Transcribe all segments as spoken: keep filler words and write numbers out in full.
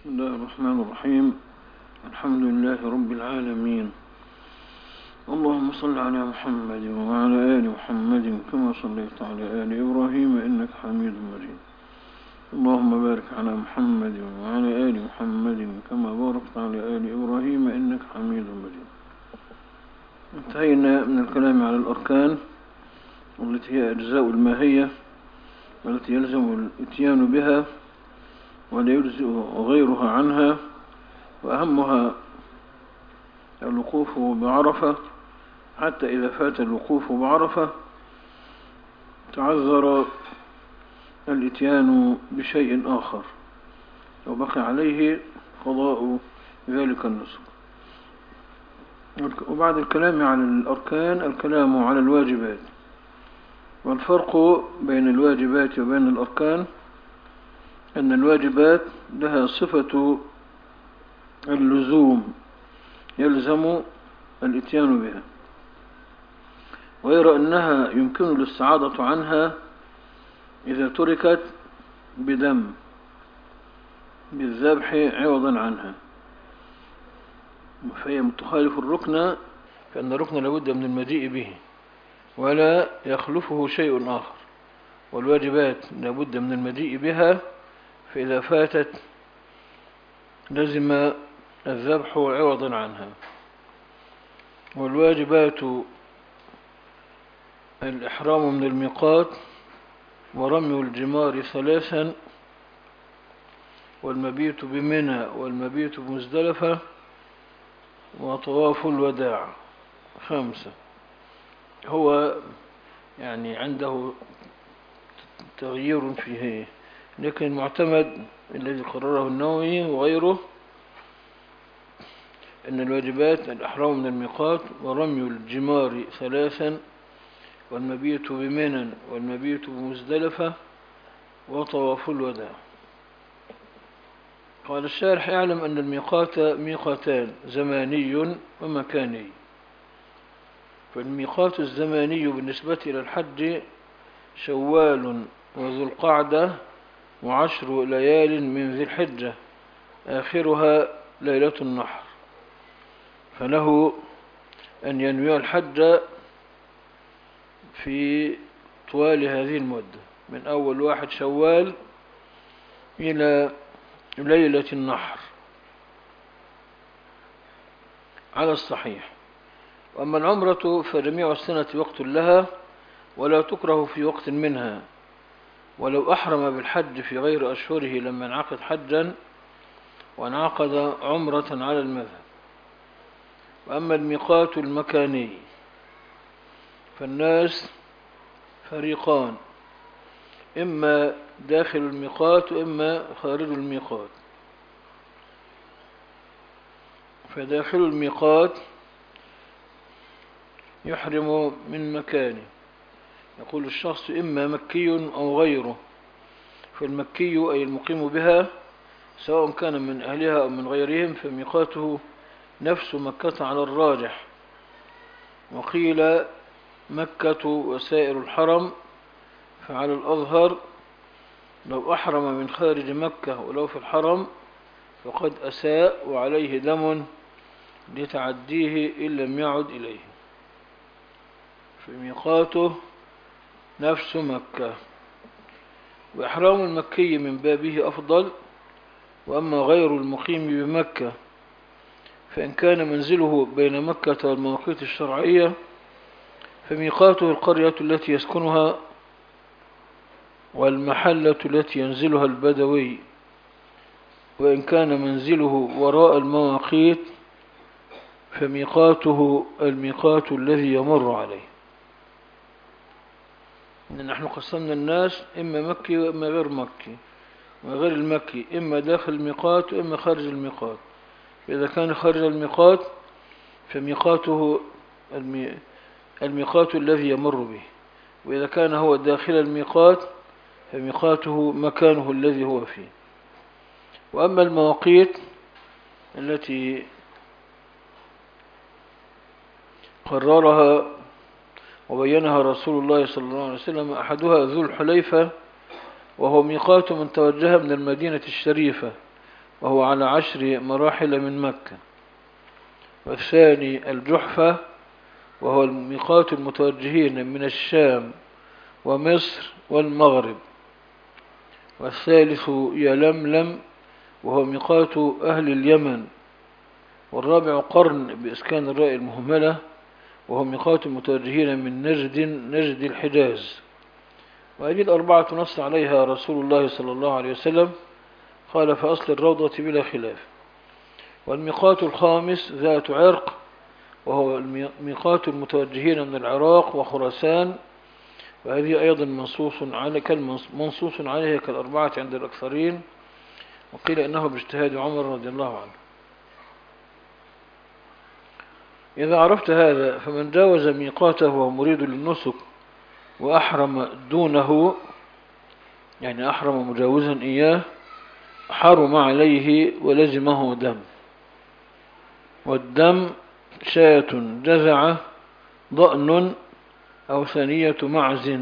بسم الله الرحمن الرحيم. الحمد لله رب العالمين. اللهم صل على محمد وعلى آل محمد كما صليت على آل إبراهيم إنك حميد مجيد. اللهم بارك على محمد وعلى آل محمد كما باركت على آل إبراهيم إنك حميد مجيد. انتهينا من الكلام على الأركان التي هي أجزاء الماهية التي يلزم الإتيان بها ولا يجزئ غيرها عنها، وأهمها الوقوف بعرفة، حتى إذا فات الوقوف بعرفة تعذر الإتيان بشيء آخر وبقي عليه قضاء ذلك النسك. وبعد الكلام على الأركان الكلام على الواجبات، والفرق بين الواجبات وبين الأركان أن الواجبات لها صفة اللزوم يلزم الإتيان بها، غير أنها يمكن الاستعاضة عنها إذا تركت بدم بالذبح عوضا عنها، فهي متخالف الركن، فإن الركن لابد من المجيء به ولا يخلفه شيء آخر، والواجبات لابد من المجيء بها، فإذا فاتت لزم الذبح عوضا عنها. والواجبات الإحرام من الميقات ورمي الجمار ثلاثا والمبيت بمنى والمبيت بمزدلفة وطواف الوداع خمسة. هو يعني عنده تغيير فيه، لكن المعتمد الذي قرره النووي وغيره أن الواجبات الإحرام من الميقات ورمي الجمار ثلاثا والمبيت بمنى والمبيت بمزدلفة وطواف الوداع. قال الشارح: اعلم أن الميقات ميقاتان، زماني ومكاني. فالميقات الزماني بالنسبة إلى الحج شوال وذو القعدة وعشر ليال من ذي الحجة آخرها ليلة النحر، فله أن ينوي الحج في طوال هذه المدة من أول واحد شوال إلى ليلة النحر على الصحيح. وأما العمرة فجميع السنة وقت لها ولا تكره في وقت منها، ولو أحرم بالحج في غير أشهره لما انعقد حجا وانعقد عمرة على المذهب. وأما الميقات المكاني فالناس فريقان، إما داخل الميقات وإما خارج الميقات. فداخل الميقات يحرم من مكانه، يقول الشخص إما مكي أو غيره، فالمكي أي المقيم بها سواء كان من أهلها أو من غيرهم فميقاته نفس مكة على الراجح. وقيل مكة وسائر الحرم، فعلى الأظهر لو أحرم من خارج مكة ولو في الحرم فقد أساء وعليه دم لتعديه إن لم يعد إليه، فميقاته نفس مكة. وإحرام المكي من بابه أفضل. وأما غير المقيم بمكة فإن كان منزله بين مكة والمواقيت الشرعية فميقاته القرية التي يسكنها والمحلة التي ينزلها البدوي، وإن كان منزله وراء المواقيت فميقاته الميقات الذي يمر عليه. نحن قسمنا الناس إما مكي وإما غير مكي، وغير المكي إما داخل الميقات وإما خارج الميقات. فإذا كان خارج الميقات فميقاته المي... الميقات الذي يمر به، وإذا كان هو داخل الميقات فميقاته مكانه الذي هو فيه. وأما المواقيت التي قررها وبينها رسول الله صلى الله عليه وسلم أحدها ذو الحليفة، وهو ميقات من توجه من المدينة الشريفة وهو على عشر مراحل من مكة. والثاني الجحفة وهو الميقات المتوجهين من الشام ومصر والمغرب. والثالث يلملم وهو ميقات أهل اليمن. والرابع قرن بإسكان الراء المهملة وهو ميقات المتوجهين من نجد نجد الحجاز. وهذه الأربعة نص عليها رسول الله صلى الله عليه وسلم، قال في أصل الروضة بلا خلاف. والميقات الخامس ذات عرق وهو الميقات المتوجهين من العراق وخراسان، وهذه أيضا منصوص على منصوص عليها كالأربعة عند الأكثرين، وقيل إنه باجتهاد عمر رضي الله عنه. إذا عرفت هذا فمن جاوز ميقاته وهو مريد للنسك وأحرم دونه، يعني أحرم مجاوزا إياه، حرم عليه ولزمه دم. والدم شاة جزعة ضأن أو ثنية معز،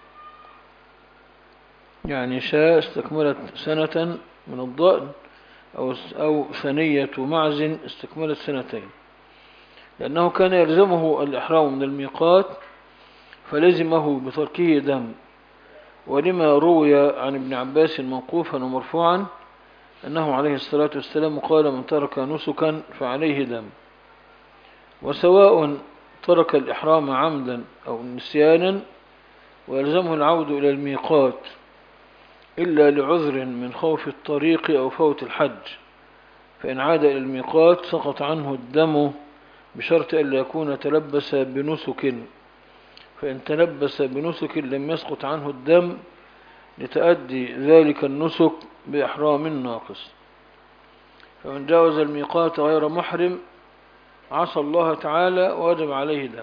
يعني شاة استكملت سنة من الضأن أو أو ثنية معز استكملت سنتين، لأنه كان يلزمه الإحرام من الميقات فلزمه بتركه دم. ولما روي عن ابن عباس موقوفا ومرفوعا أنه عليه الصلاة والسلام قال: من ترك نسكا فعليه دم. وسواء ترك الإحرام عمدا أو نسيانا ويلزمه العود إلى الميقات إلا لعذر من خوف الطريق أو فوت الحج، فإن عاد إلى الميقات سقط عنه الدم بشرط أن لا يكون تلبس بنسك، فإن تلبس بنسك لم يسقط عنه الدم لتأدي ذلك النسك بإحرام ناقص. فمن جاوز الميقات غير محرم عصى الله تعالى ووجب عليه دم،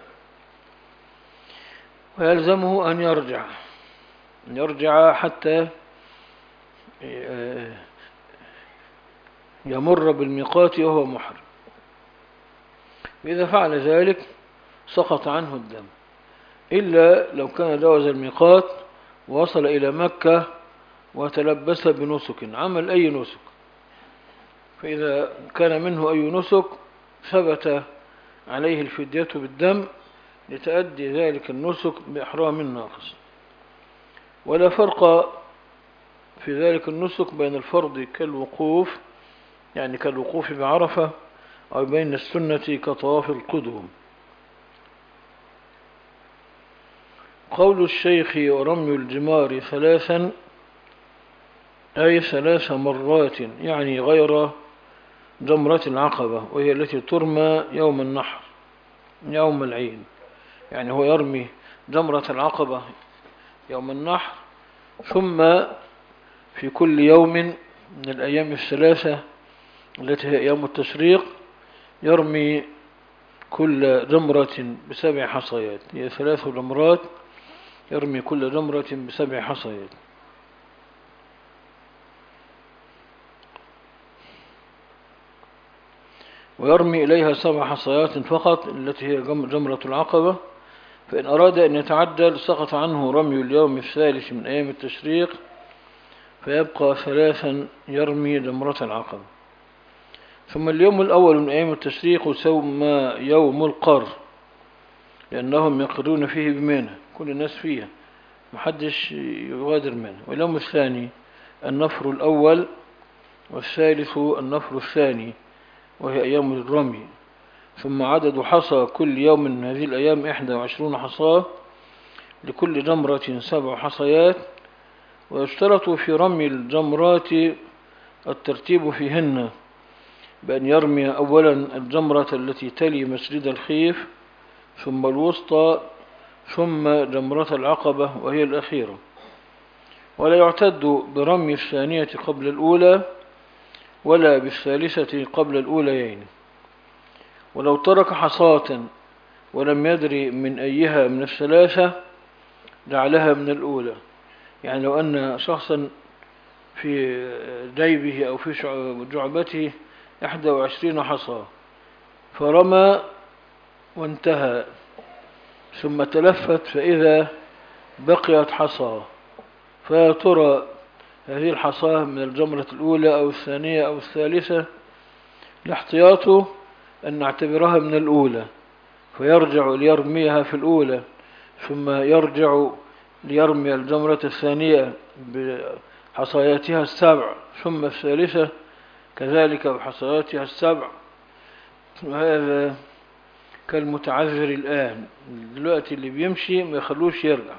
ويلزمه أن يرجع أن يرجع حتى يمر بالميقات وهو محرم. وإذا فعل ذلك سقط عنه الدم، إلا لو كان جاوز الميقات ووصل إلى مكة وتلبس بنسك، عمل أي نسك، فإذا كان منه أي نسك ثبت عليه الفدية بالدم لتأدي ذلك النسك بإحرام ناقص. ولا فرق في ذلك النسك بين الفرض كالوقوف، يعني كالوقوف بعرفة، أو بين السنة كطواف القدوم. قول الشيخ: ورمي الجمار ثلاثا، أي ثلاث مرات، يعني غير جمرة العقبة وهي التي ترمى يوم النحر يوم العيد، يعني هو يرمي جمرة العقبة يوم النحر، ثم في كل يوم من الأيام الثلاثة التي هي أيام التشريق يرمي كل جمرة بسبع حصيات، هي ثلاث جمرات، يرمي كل جمرة بسبع حصيات. ويرمي إليها سبع حصيات فقط التي هي جمرة العقبة، فإن أراد أن يتعجل سقط عنه رمي اليوم الثالث من أيام التشريق، فيبقى ثلاثا يرمي جمرة العقبة. ثم اليوم الأول من أيام التشريق يسمى يوم القر، لأنهم يقرون فيه بمنى، كل الناس فيها محدش يغادر منه. واليوم الثاني النفر الأول، والثالث النفر الثاني وهي أيام الرمي. ثم عدد حصى كل يوم من هذه الأيام إحدى وعشرون حصاة، لكل جمرة سبع حصيات. ويشترط في رمي الجمرات الترتيب فيهن، بأن يرمي أولا الجمرة التي تلي مسجد الخيف، ثم الوسطى، ثم جمرة العقبة وهي الأخيرة. ولا يعتد برمي الثانية قبل الأولى ولا بالثالثة قبل الأوليين. ولو ترك حصاة ولم يدري من أيها من الثلاثة جعلها من الأولى، يعني لو أن شخصا في جيبه أو في جعبته إحدى وعشرين حصى فرمى وانتهى، ثم تلفت فإذا بقيت حصى، فيا ترى هذه الحصاة من الجمرة الأولى أو الثانية أو الثالثة، الاحتياط أن نعتبرها من الأولى، فيرجع ليرميها في الأولى، ثم يرجع ليرمي الجمرة الثانية بحصياتها السبع، ثم الثالثة كذلك بحصياتها السبع. وهذا كالمتعذر الآن دلوقتي اللي بيمشي ما يخلوش يرجع.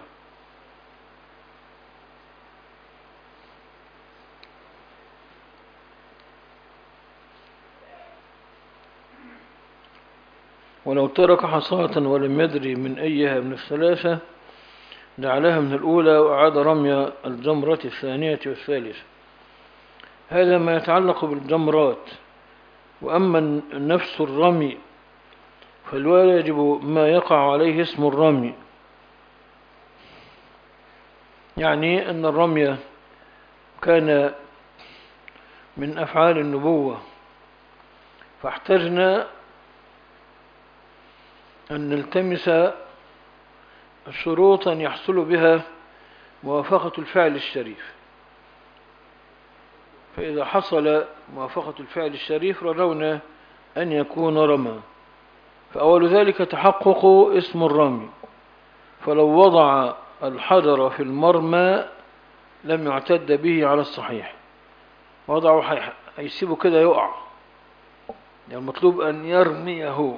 ولو ترك حصاة ولم يدري من أيها من الثلاثة جعلها من الأولى وأعاد رمي الجمرة الثانية والثالثة. هذا ما يتعلق بالجمرات. وأما نفس الرمي فالواجب ما يقع عليه اسم الرمي، يعني أن الرمي كان من أفعال النبوة، فاحتجنا أن نلتمس شروطا يحصل بها موافقة الفعل الشريف، فإذا حصل موافقة الفعل الشريف رجونا أن يكون رمى. فأول ذلك تحقق اسم الرمي، فلو وضع الحجر في المرمى لم يعتد به على الصحيح، وضعه هيسيبه كده يقع، يعني المطلوب أن يرميه،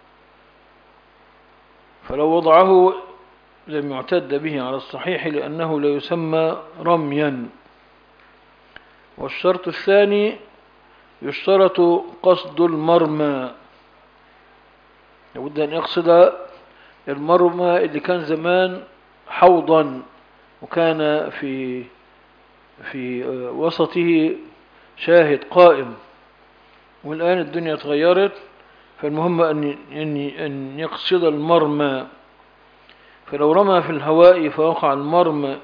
فلو وضعه لم يعتد به على الصحيح لأنه لا يسمى رميا. والشرط الثاني يشترط قصد المرمى، لابد أن يقصد المرمى اللي كان زمان حوضا وكان في في وسطه شاهد قائم، والآن الدنيا تغيرت، فالمهم أن أن يقصد المرمى. فلو رمى في الهواء فوقع المرمى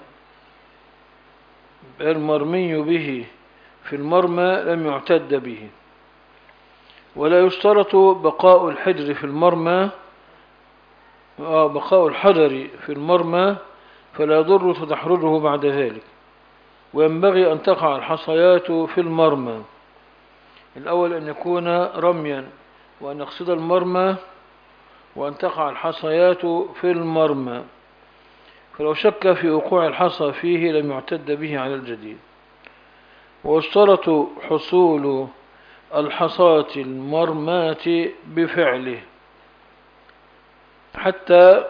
المرمي به في المرمى لم يعتد به. ولا يشترط بقاء الحجر في المرمى آه بقاء الحجر في المرمى فلا يضر تدحرجه بعد ذلك. وينبغي أن تقع الحصيات في المرمى، الأول أن يكون رميا، وأن يقصد المرمى، وأن تقع الحصيات في المرمى. فلو شك في وقوع الحصى فيه لم يعتد به على الجديد. واشترط حصول الحصاة المرماة بفعله، حتى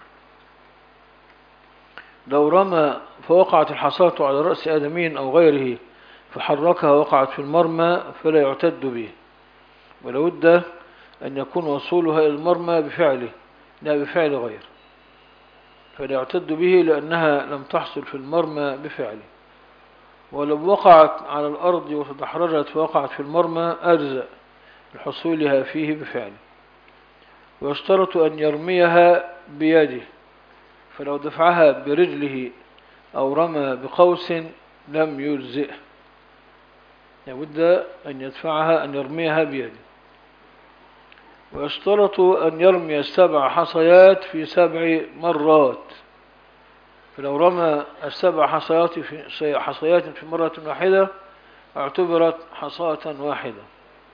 لو رمى فوقعت الحصاة على رأس آدمين أو غيره فحركها وقعت في المرمى فلا يعتد به، ولابد أن يكون وصولها إلى المرمى بفعله لا بفعل غير، فلا يعتد به لأنها لم تحصل في المرمى بفعله. ولو وقعت على الأرض وتدحرجت فوقعت في المرمى أجزأ لحصولها فيه بفعله. ويشترط أن يرميها بيده، فلو دفعها برجله أو رمى بقوس لم يجزئه، لابد أن يدفعها أن يرميها بيده. ويشترط أن يرمي السبع حصيات في سبع مرات، فلو رمى السبع حصيات في حصيات في مرة واحدة اعتبرت حصاة واحدة.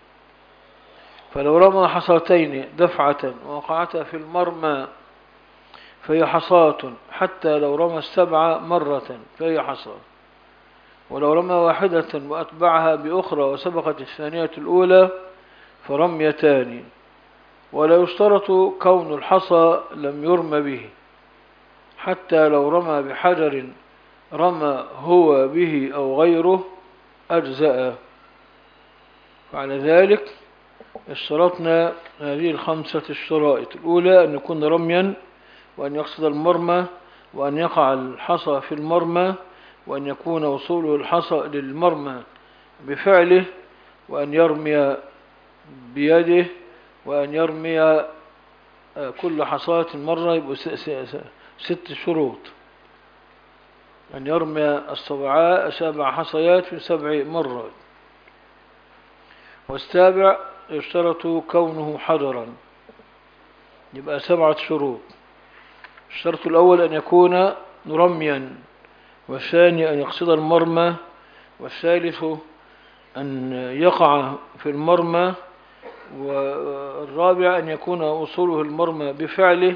فلو رمى حصاتين دفعة ووقعتا في المرمى فهي حصاة، حتى لو رمى السبع مرة فهي حصاة. ولو رمى واحدة وأتبعها بأخرى وسبقت الثانية الأولى فرميتان. ولا يشترط كون الحصى لم يرم به، حتى لو رمى بحجر رمى هو به أو غيره أجزأ. وعلى ذلك اشترطنا هذه الخمسة الشرائط: الأولى أن يكون رميا، وأن يقصد المرمى، وأن يقع الحصى في المرمى، وأن يكون وصوله الحصى للمرمى بفعله، وأن يرمي بيده، وأن يرمي كل حصاة مرة. يبقى ست شروط: أن يرمي السبعاء سبع حصيات في سبع مرات. والسابع يشترط كونه حجرا، يبقى سبعة شروط: الشرط الأول أن يكون رميا، والثاني أن يقصد المرمى، والثالث أن يقع في المرمى، والرابع أن يكون وصوله المرمى بفعله،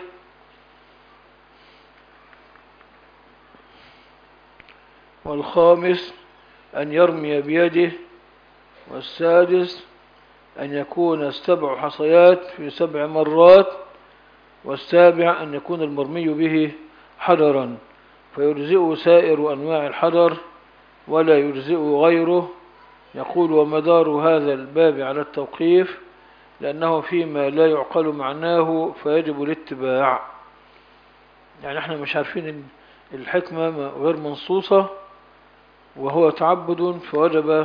والخامس أن يرمي بيده، والسادس أن يكون سبع حصيات في سبع مرات، والسابع أن يكون المرمي به حجرا فيجزئ سائر أنواع الحجر ولا يجزئ غيره. يقول: ومدار هذا الباب على التوقيف، لأنه فيما لا يعقل معناه فيجب الاتباع. يعني احنا مش عارفين الحكمة غير منصوصة وهو تعبد، فوجب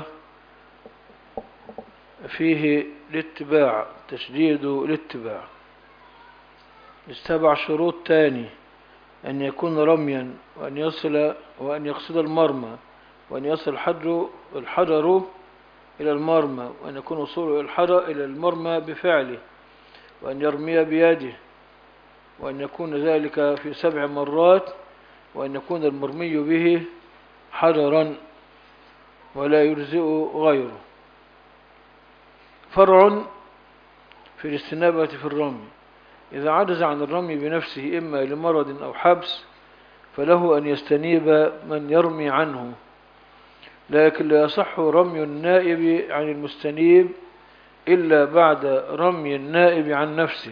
فيه الاتباع، تشديد الاتباع. السبع شروط تاني: أن يكون رميا، وأن يصل وأن يقصد المرمى، وأن يصل الحجر الحجر إلى المرمى، وأن يكون وصوله الحجر إلى المرمى بفعله، وأن يرمي بيده، وأن يكون ذلك في سبع مرات، وأن يكون المرمي به حجرا ولا يجزئ غيره. فرع في الاستنابة في الرمي: إذا عجز عن الرمي بنفسه إما لمرض أو حبس فله أن يستنيب من يرمي عنه، لكن لا يصح رمي النائب عن المستنيب إلا بعد رمي النائب عن نفسه.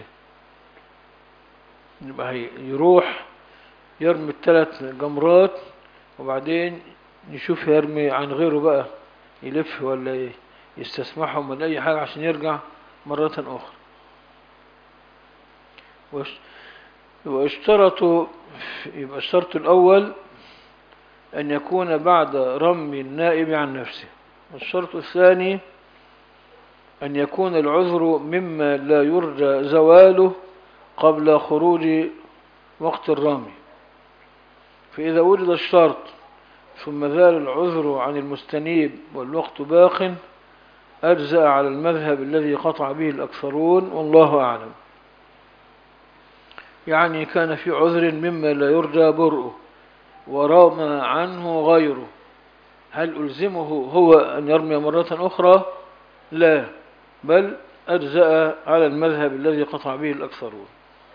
يبقى يروح يرمي الثلاث جمرات وبعدين نشوف يرمي عن غيره بقى، يلف ولا يستسمحهم من أي حاجة عشان يرجع مرة أخرى. واشترطوا، يبقى الشرط الأول أن يكون بعد رمي النائب عن نفسه. والشرط الثاني أن يكون العذر مما لا يرجى زواله قبل خروج وقت الرمي. فإذا وجد الشرط ثم زال العذر عن المستنيب والوقت باق أجزأ على المذهب الذي قطع به الأكثرون، والله أعلم. يعني كان في عذر مما لا يرجى برؤه ورمى عنه غيره، هل ألزمه هو أن يرمي مرة أخرى؟ لا، بل أجزأ على المذهب الذي قطع به الأكثرون.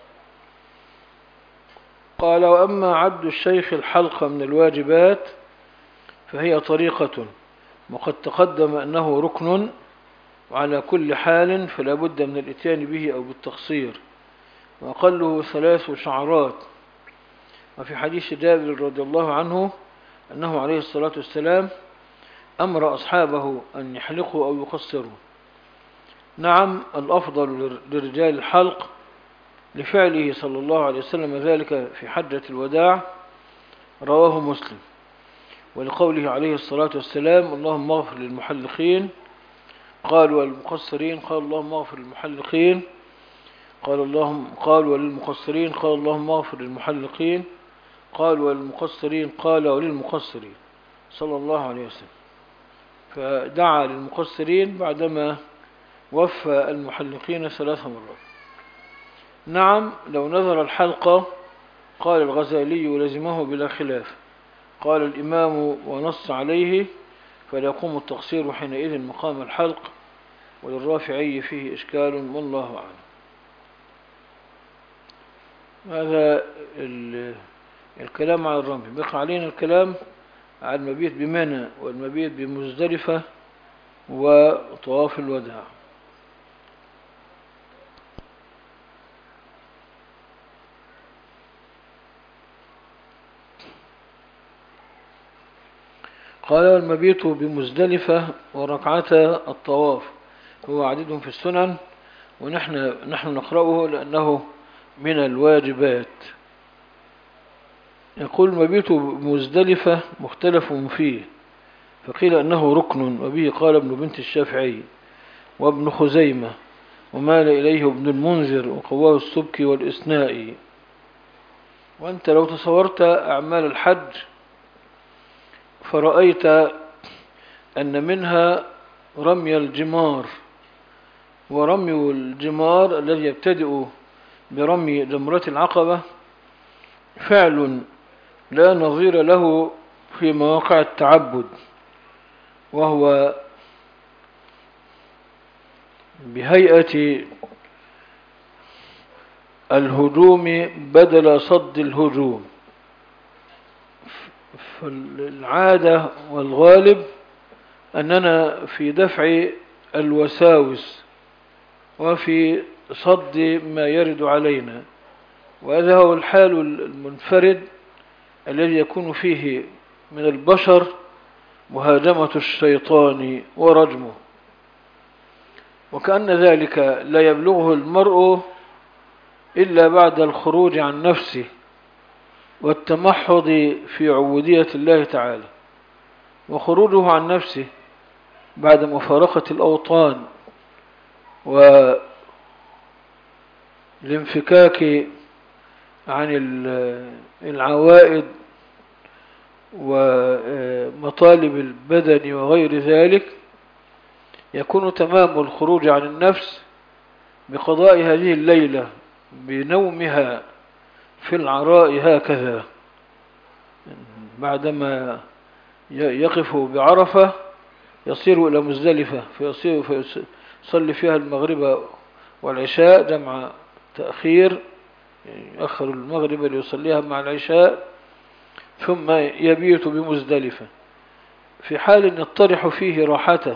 قال: وأما عد الشيخ الحلقة من الواجبات فهي طريقة، وقد تقدم أنه ركن، وعلى كل حال فلا بد من الاتيان به أو بالتقصير، وأقله ثلاث شعرات. وفي حديث جابر رضي الله عنه أنه عليه الصلاة والسلام أمر أصحابه أن يحلقوا أو يقصروا. نعم، الأفضل لرجال الحلق لفعله صلى الله عليه وسلم ذلك في حجة الوداع، رواه مسلم، ولقوله عليه الصلاة والسلام: اللهم اغفر للمحلقين، قال والمقصرين، قال اللهم اغفر للمحلقين، قال اللهم قال وللمقصرين، قال اللهم اغفر للمحلقين، قال وللمقصرين، قال وللمقصرين، صلى الله عليه وسلم. فدعا للمقصرين بعدما وفى المحلقين ثلاث مرات. نعم، لو نظر الحلقة، قال الغزالي: لزمه بلا خلاف. قال الإمام ونص عليه فلا يقوم التقصير حينئذ مقام الحلق، وللرافعي فيه إشكال، والله أعلم. هذا الكلام على الرمي. بقى علينا الكلام على المبيت بمنى والمبيت بمزدلفة وطواف الوداع. قال: والمبيت بمزدلفة وركعتا الطواف هو عدد في السنن، ونحن نحن نقرأه لأنه من الواجبات. يقول: المبيت بمزدلفة مختلف فيه، فقيل أنه ركن، وبه قال ابن بنت الشافعي وابن خزيمة، ومال إليه ابن المنذر، وقواه السبكي والإسنائي. وأنت لو تصورت أعمال الحج فرأيت أن منها رمي الجمار، ورمي الجمار الذي يبتدئ برمي جمرة العقبة فعل لا نظير له في مواقع التعبد، وهو بهيئة الهجوم بدل صد الهجوم. فالعادة والغالب أننا في دفع الوساوس وفي صد ما يرد علينا، وهذا هو الحال المنفرد الذي يكون فيه من البشر مهاجمة الشيطان ورجمه، وكأن ذلك لا يبلغه المرء إلا بعد الخروج عن نفسه والتمحض في عبودية الله تعالى. وخروجه عن نفسه بعد مفارقة الأوطان والانفكاك عن العوائد ومطالب البدن وغير ذلك، يكون تمام الخروج عن النفس بقضاء هذه الليلة بنومها في العراء هكذا، بعدما يقف بعرفة يصير إلى مزدلفة فيصير فيصلي فيها المغرب والعشاء جمع تأخير، يأخر المغرب ليصليها مع العشاء، ثم يبيت بمزدلفة في حال يطرح فيه راحته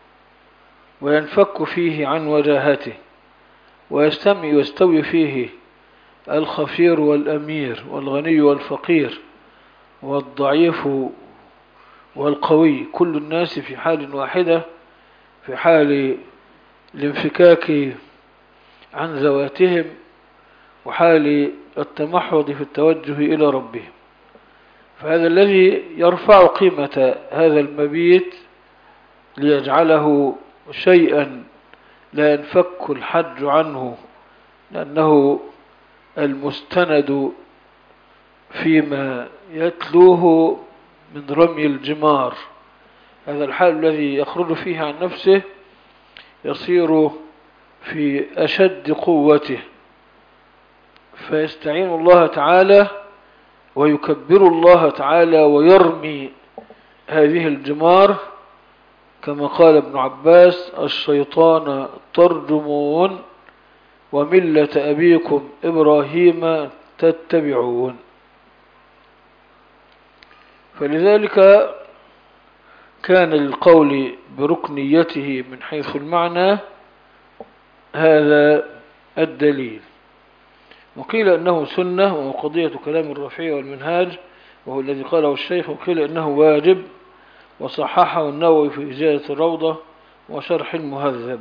وينفك فيه عن وجاهته ويستمع ويستوي فيه الخفير والأمير والغني والفقير والضعيف والقوي، كل الناس في حال واحدة، في حال الانفكاك عن ذواتهم وحال التمحض في التوجه إلى ربهم. فهذا الذي يرفع قيمة هذا المبيت ليجعله شيئا لا ينفك الحج عنه، لأنه المستند فيما يتلوه من رمي الجمار. هذا الحال الذي يخرج فيه عن نفسه يصير في أشد قوته، فيستعين الله تعالى ويكبر الله تعالى ويرمي هذه الجمار، كما قال ابن عباس: الشيطان ترجمون وملة أبيكم إبراهيم تتبعون. فلذلك كان للقول بركنيته من حيث المعنى هذا الدليل. وقيل أنه سنة، وهو قضية كلام الرافعي والمنهاج وهو الذي قاله الشيخ، وقيل أنه واجب، وصححه النووي في إزالة الروضة وشرح المهذب.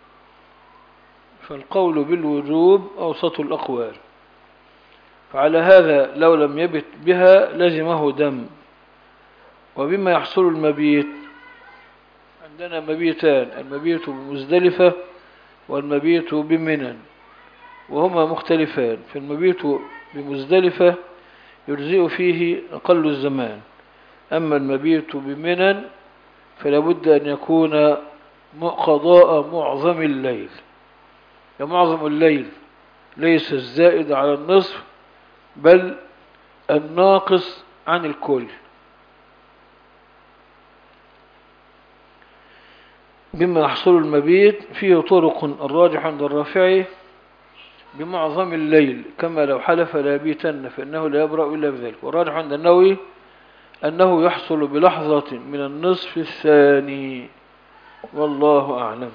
فالقول بالوجوب أوسط الأقوال، فعلى هذا لو لم يبت بها لزمه دم. وبما يحصل المبيت، عندنا مبيتان: المبيت بمزدلفة والمبيت بمنى، وهما مختلفان. فالمبيت بمزدلفة يجزئ فيه أقل الزمان، أما المبيت بمنى فلا بد أن يكون قضاء معظم الليل. معظم الليل ليس الزائد على النصف بل الناقص عن الكل. بما يحصل المبيت فيه طرق، الراجح عند الرافعي بمعظم الليل، كما لو حلف لا يبيتن فإنه لا يبرأ إلا بذلك. والراجح عند النووي أنه يحصل بلحظة من النصف الثاني، والله أعلم.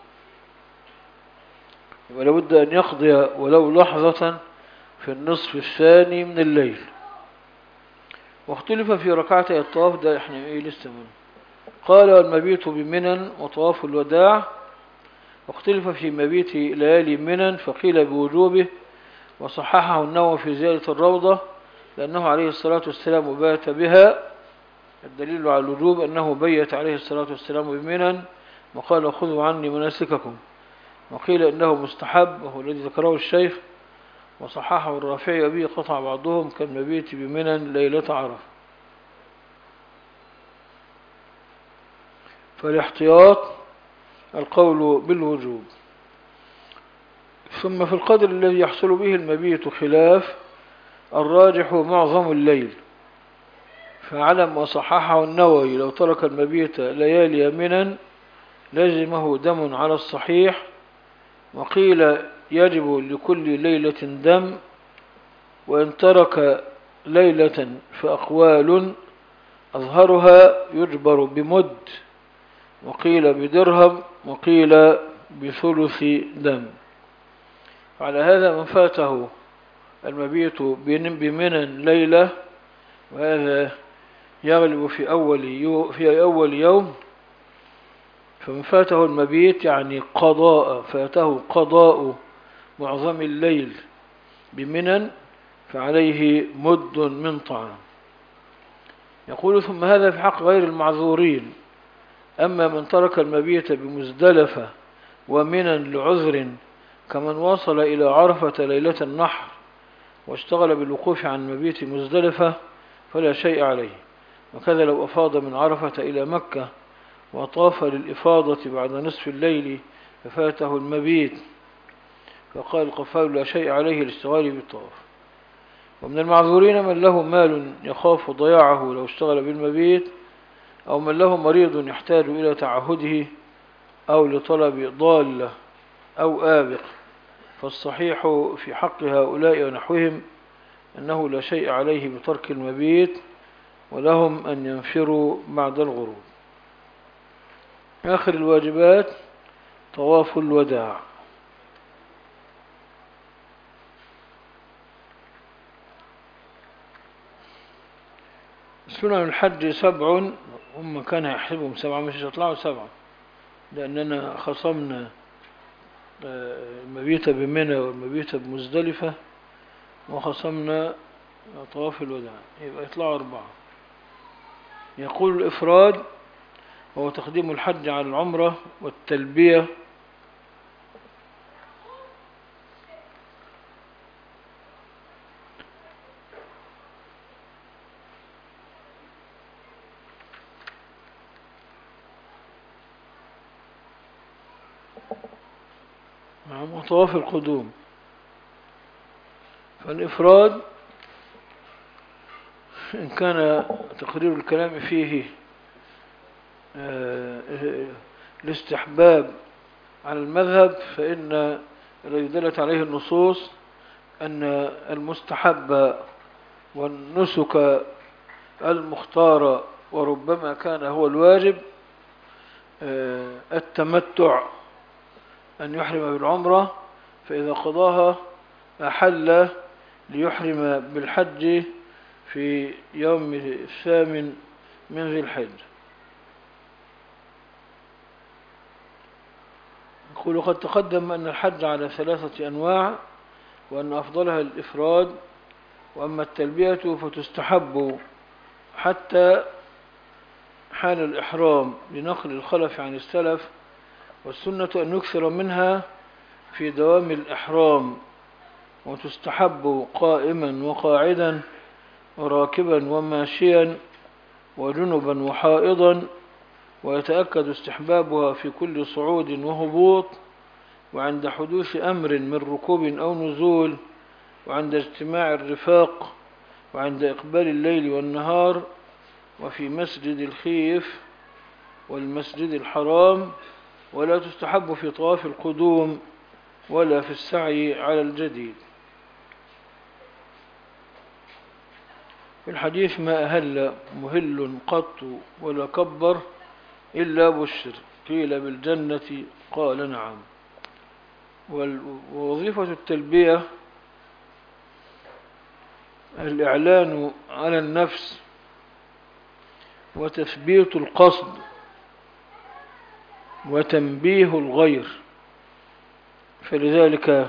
ولا بد أن يقضي ولو لحظة في النصف الثاني من الليل. واختلف في ركعتي الطواف، ده احنا ايه لسه منه. قال: والمبيت بمنى وطواف الوداع. واختلف في مبيت ليالي منى، فقيل بوجوبه، وصححه النووي في زيادة الروضة، لأنه عليه الصلاة والسلام بات بها. الدليل على الوجوب أنه بيت عليه الصلاة والسلام بمنى وقال: خذوا عني مناسككم. وقيل إنه مستحب، وهو الذي ذكره الشيخ، وصححه الرافعي، وبه قطع بعضهم كالمبيت بمنى ليلة عرفة. فالاحتياط القول بالوجوب. ثم في القدر الذي يحصل به المبيت خلاف، الراجح معظم الليل، فعلم وصححه النووي لو ترك المبيت ليالي منا لزمه دم على الصحيح، وقيل يجب لكل ليلة دم، وإن ترك ليلة فأقوال أظهرها يجبر بمد، وقيل بدرهم، وقيل بثلث دم. على هذا من فاته المبيت بمنى ليلة، وهذا يغلب في أول يوم, في أول يوم فمن فاته المبيت يعني قضاء فاته قضاء معظم الليل بمنى فعليه مد من طعام. يقول ثم هذا في حق غير المعذورين. أما من ترك المبيت بمزدلفة ومنى لعذر كمن وصل إلى عرفة ليلة النحر واشتغل بالوقوف عن مبيت مزدلفة فلا شيء عليه، وكذا لو أفاض من عرفة إلى مكة وطاف للإفاضة بعد نصف الليل ففاته المبيت فقال القفال لا شيء عليه الاشتغال بالطواف. ومن المعذورين من له مال يخاف ضياعه لو اشتغل بالمبيت، أو من له مريض يحتاج إلى تعهده، أو لطلب ضالة أو آبق، فالصحيح في حق هؤلاء ونحوهم أنه لا شيء عليه بترك المبيت، ولهم أن ينفروا بعد الغروب. آخر الواجبات طواف الوداع. سنن الحج سبع، هم كان يحسبهم سبعة مش يطلعوا سبعة، لأننا خصمنا المبيت بمنى والمبيت بمزدلفة وخصمنا طواف الوداع، يبقى يطلعوا أربعة. يقول الإفراد هو تقديم الحج على العمرة والتلبية وطواف القدوم. فالإفراد إن كان تقرير الكلام فيه الاستحباب على المذهب، فإن الذي دلت عليه النصوص أن المستحب والنسك المختار وربما كان هو الواجب التمتع، أن يحرم بالعمرة، فإذا قضاها أحل ليحرم بالحج في يوم الثامن من ذي الحج. يقول قد تقدم أن الحج على ثلاثة أنواع، وأن أفضلها الإفراد، وأما التلبية فتستحب حتى حال الإحرام لنقل الخلف عن السلف، والسنة أن يكثر منها في دوام الإحرام، وتستحب قائما وقاعدا وراكبا وماشيا وجنبا وحائضا، ويتأكد استحبابها في كل صعود وهبوط، وعند حدوث أمر من ركوب أو نزول، وعند اجتماع الرفاق، وعند إقبال الليل والنهار، وفي مسجد الخيف والمسجد الحرام، ولا تستحب في طواف القدوم ولا في السعي على الجديد. في الحديث ما أهل مهل قط ولا كبر إلا بشر، قيل بالجنة قال نعم. ووظيفة التلبية الإعلان على النفس وتثبيت القصد وتنبيه الغير، فلذلك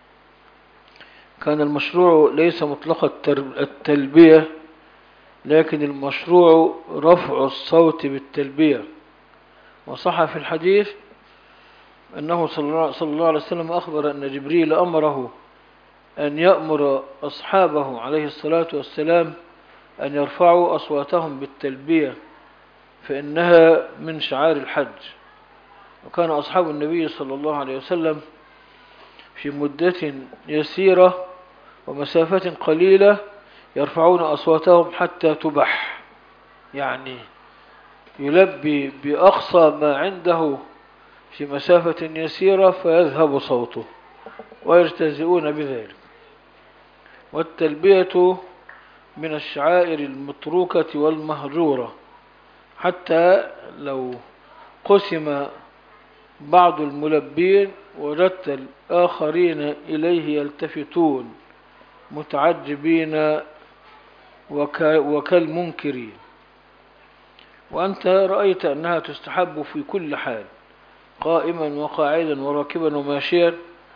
كان المشروع ليس مطلق التلبية، لكن المشروع رفع الصوت بالتلبية. وصح في الحديث أنه صلى الله عليه وسلم أخبر أن جبريل أمره أن يأمر أصحابه عليه الصلاة والسلام أن يرفعوا أصواتهم بالتلبية، فإنها من شعائر الحج. وكان أصحاب النبي صلى الله عليه وسلم في مدة يسيرة ومسافة قليلة يرفعون أصواتهم حتى تبح، يعني يلبي بأقصى ما عنده في مسافة يسيرة فيذهب صوته ويجتزئون بذلك. والتلبية من الشعائر المتروكة والمهجورة، حتى لو قسم بعض الملبين وجدت الآخرين إليه يلتفتون متعجبين وكالمنكرين. وأنت رأيت أنها تستحب في كل حال، قائما وقاعدا وراكبا وماشيا،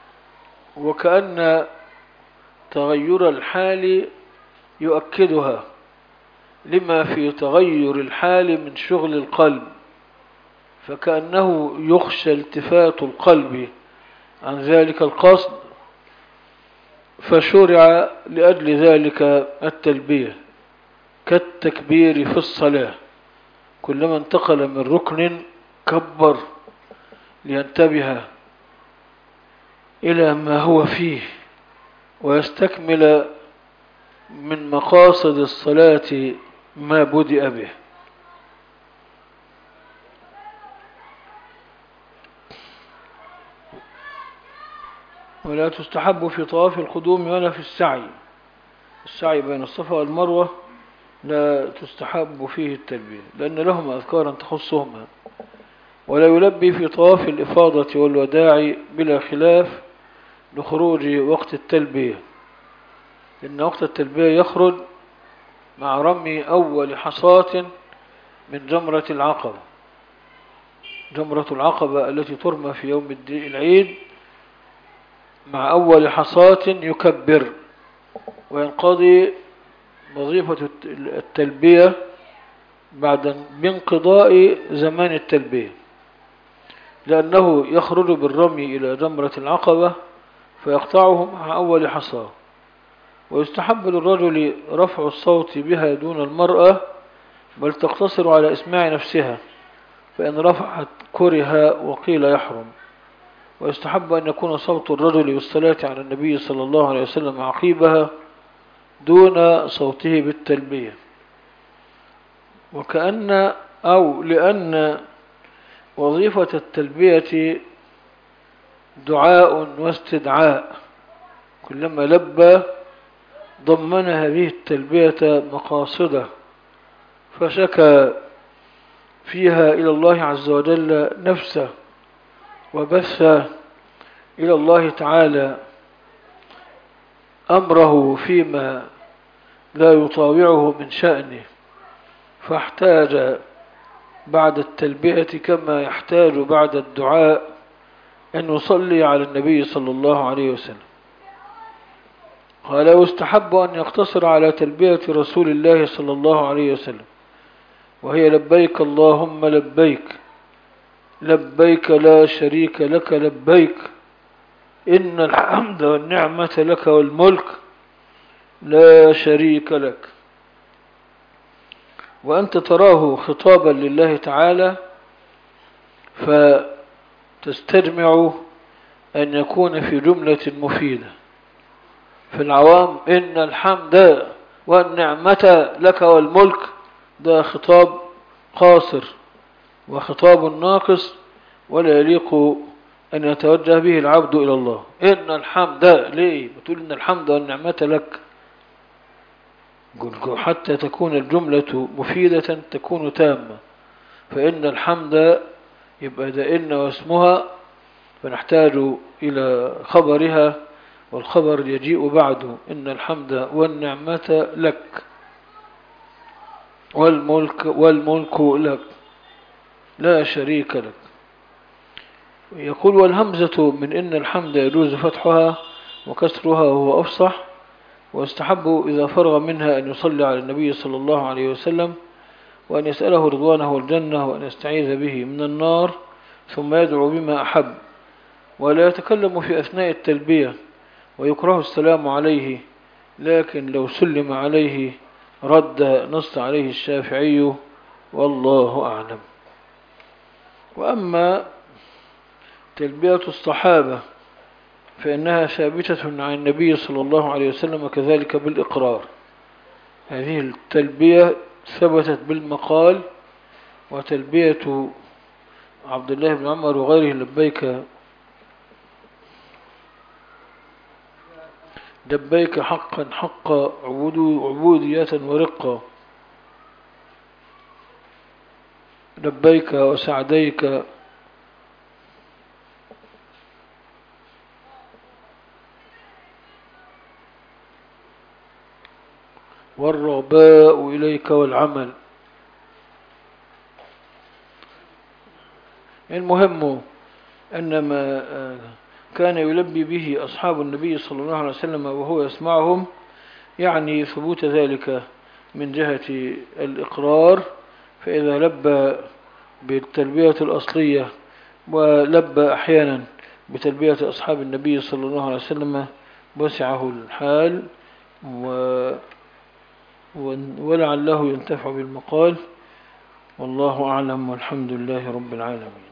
وكأن تغير الحال يؤكدها لما في تغير الحال من شغل القلب، فكأنه يخشى التفات القلب عن ذلك القصد، فشرع لأجل ذلك التلبية كالتكبير في الصلاة، كلما انتقل من ركن كبر لينتبه إلى ما هو فيه ويستكمل من مقاصد الصلاة ما بدأ به. ولا تستحب في طواف القدوم ولا في السعي، السعي بين الصفا والمروة لا تستحب فيه التلبية لأن لهما أذكارا تخصهما. ولا يلبي في طواف الإفاضة والوداع بلا خلاف لخروج وقت التلبية، لأن وقت التلبية يخرج مع رمي أول حصاة من جمرة العقبة. جمرة العقبة التي ترمى في يوم العيد مع أول حصاة يكبر، وينقضي وظيفة التلبية بعد بانقضاء زمان التلبية، لأنه يخرج بالرمي إلى جمرة العقبة فيقطعه مع أول حصاة. ويستحب للرجل رفع الصوت بها دون المرأة، بل تقتصر على إسماع نفسها، فإن رفعت كره وقيل يحرم. ويستحب أن يكون صوت الرجل بالصلاة على النبي صلى الله عليه وسلم عقيبها دون صوته بالتلبية، وكأن أو لأن وظيفة التلبية دعاء واستدعاء، كلما لبى ضمن هذه التلبية مقاصده، فشكى فيها إلى الله عز وجل نفسه، وبث إلى الله تعالى أمره فيما لا يطاوعه من شأنه، فاحتاج بعد التلبية كما يحتاج بعد الدعاء أن يصلي على النبي صلى الله عليه وسلم. قال: ويستحب أن يقتصر على تلبية رسول الله صلى الله عليه وسلم، وهي لبيك اللهم لبيك لبيك لا شريك لك لبيك إن الحمد والنعمة لك والملك لا شريك لك. وأنت تراه خطابا لله تعالى، فتستجمع أن يكون في جملة مفيدة. في العوام إن الحمد والنعمة لك والملك، ده خطاب قاصر وخطاب ناقص، ولا يليق أن يتوجه به العبد إلى الله. إن الحمد، ليه بتقول إن الحمد والنعمة لك؟ حتى تكون الجملة مفيدة تكون تامة، فإن الحمد يبقى ده إن واسمها، فنحتاج إلى خبرها، والخبر يجيء بعده إن الحمد والنعمة لك والملك والملك لك لا شريك لك. يقول: والهمزة من إن الحمد يجوز فتحها وكسرها وهو أفصح. واستحب إذا فرغ منها أن يصلي على النبي صلى الله عليه وسلم، وأن يسأله رضوانه والجنة، وأن يستعيذ به من النار، ثم يدعو بما أحب، ولا يتكلم في أثناء التلبية، ويكره السلام عليه، لكن لو سلم عليه رد، نص عليه الشافعي والله أعلم. وأما تلبية الصحابة فإنها ثابتة عن النبي صلى الله عليه وسلم، كذلك بالإقرار. هذه التلبية ثبتت بالمقال، وتلبية عبد الله بن عمر وغيره لبيك لبيك حقا حقا عبودية ورقا، لبيك وسعديك والرغباء إليك والعمل. المهم أن ما كان يلبي به أصحاب النبي صلى الله عليه وسلم وهو يسمعهم يعني ثبوت ذلك من جهة الإقرار، فإذا لبى بالتلبية الأصلية ولبى أحيانا بتلبية أصحاب النبي صلى الله عليه وسلم وسعه الحال و ولعله ينتفع بالمقال. والله أعلم، والحمد لله رب العالمين.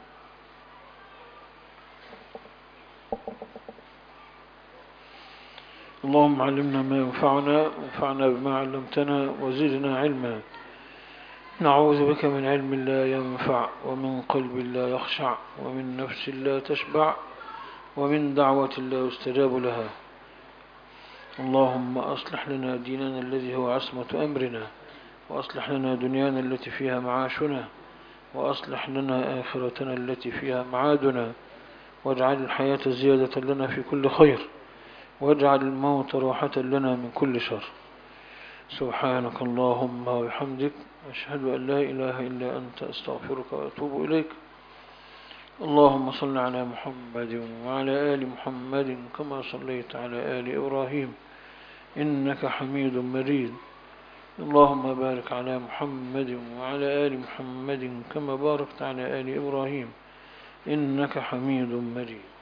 اللهم علمنا ما ينفعنا، وانفعنا بما علمتنا، وزدنا علما. نعوذ بك من علم لا ينفع، ومن قلب لا يخشع، ومن نفس لا تشبع، ومن دعوة لا يستجاب لها. اللهم أصلح لنا ديننا الذي هو عصمة أمرنا، وأصلح لنا دنيانا التي فيها معاشنا، وأصلح لنا آخرتنا التي فيها معادنا، واجعل الحياة زيادة لنا في كل خير، واجعل الموت راحة لنا من كل شر. سبحانك اللهم وبحمدك، أشهد أن لا إله إلا أنت، أستغفرك وأتوب إليك. اللهم صل على محمد وعلى آل محمد كما صليت على آل إبراهيم إنك حميد مجيد. اللهم بارك على محمد وعلى آل محمد كما باركت على آل إبراهيم إنك حميد مجيد.